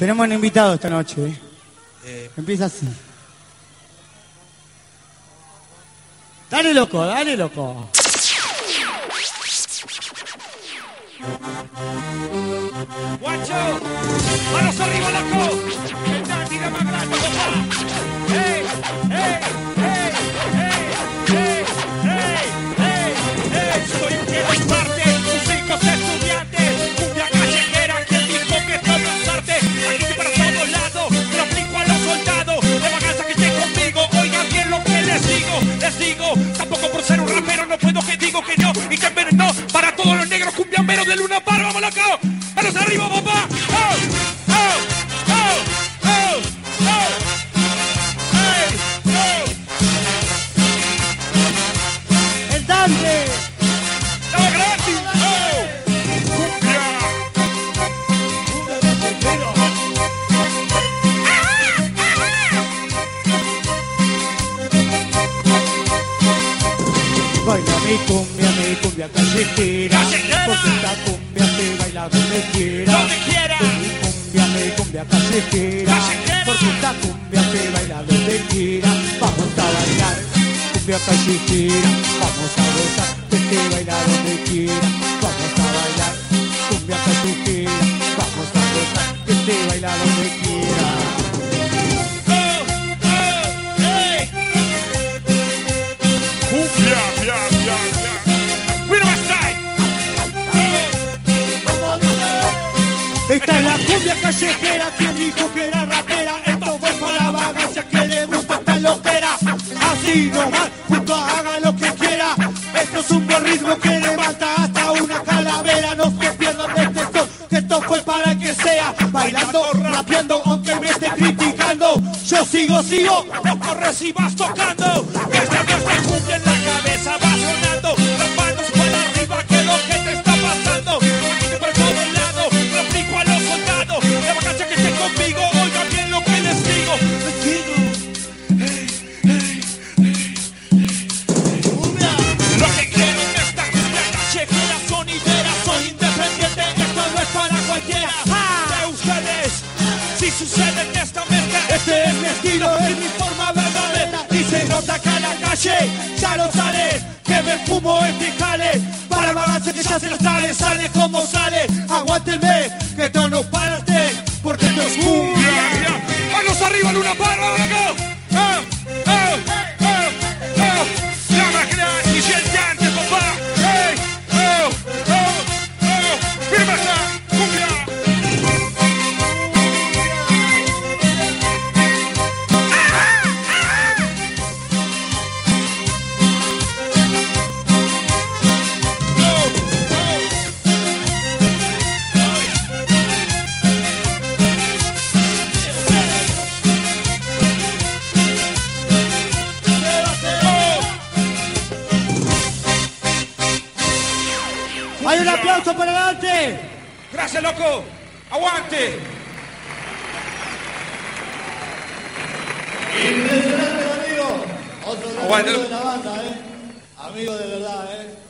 Tenemos un invitado esta noche. Empieza así. Dale, loco, dale, loco. ¡Guacho! ¡Manos arriba, loco! ¡El Dani de más grande, papá! ¡Ey! ¡Ey! ¡Ey! ¡Ey! ¡Ey! ¡Ey! ¡Ey! Soy un quiero parte, músicos estudiantes, cumbia callejera, quien dijo que esto no es arte. Aquí para todos lados, lo aplico a los soldados, de vacanza que estén conmigo, oigan bien lo que les digo, tampoco por ser un rapero no puedo que digo que no, y que envenenó para todos los negros cumbiamberos de Luna Par, vamos loco, manos arriba, papá. ¡Oh! ¡Oh! ¡Oh! ¡Oh! ¡Oh! ¡Hey! ¡Oh! ¡El Dante! ¡Estaba gratis! ¡Oh! ¡Cumbia! Baila mi cumbia callejera. ¡Callejera! Porque esta cumbia se baila donde quiera. ¡Donde quiera! Mi cumbia callejera. ¡Callejera! Porque esta cumbia se baila donde quiera. Vamos a bailar, cumbia callejera. Vamos a gozar, que se baila donde quiera. Vamos a bailar, cumbia callejera. Vamos a gozar, que se baila donde quiera. ¡Oh! ¡Oh! ¡Hey! ¡Cumbia! ¡Ya! ¡Mira más trae! Esta es la cumbia callejera, quien dijo que era rapera. Esto fue para la vagancia que le gusta esta loquera. Así nomás, junto haga lo que quiera. Esto es un buen ritmo que levanta hasta una calavera. No se pierdan de este son, que esto fue para el que sea. Bailando, rapeando, aunque me esté criticando. Yo sigo, no corres y vas tocando. Esta nuestra cumbia en la cabeza va sonando. Las manos para arriba, que es lo que te está pasando. Aquí por todos lados, lo aplico a los soldados. De vacancia que esté conmigo, oigan bien lo que les digo. Lo que quiero en esta cumbia callejera son ideas, soy independiente, esto no es para cualquiera. De ustedes, si sucede en esta mezcla, este es mi estilo, es mi forma verdadera. Y se nota que a la calle ya lo sale, que me fumo este jale. Para balance que ya se lo sale como sale. Aguántenme, que esto no parte, porque esto es cumbia. ¡Manos arriba, Luna Par, vamos acá! ¡La más gratis y el Dante, papá! ¡Hey! ¡Oh! ¡Oh! ¡Oh! ¡Firma acá! ¡Cumbia! ¡hay un aplauso para Dante! ¡Gracias, loco! ¡Aguante! Impresionante, amigo. Otro Aguante. amigo de la banda, amigo de verdad,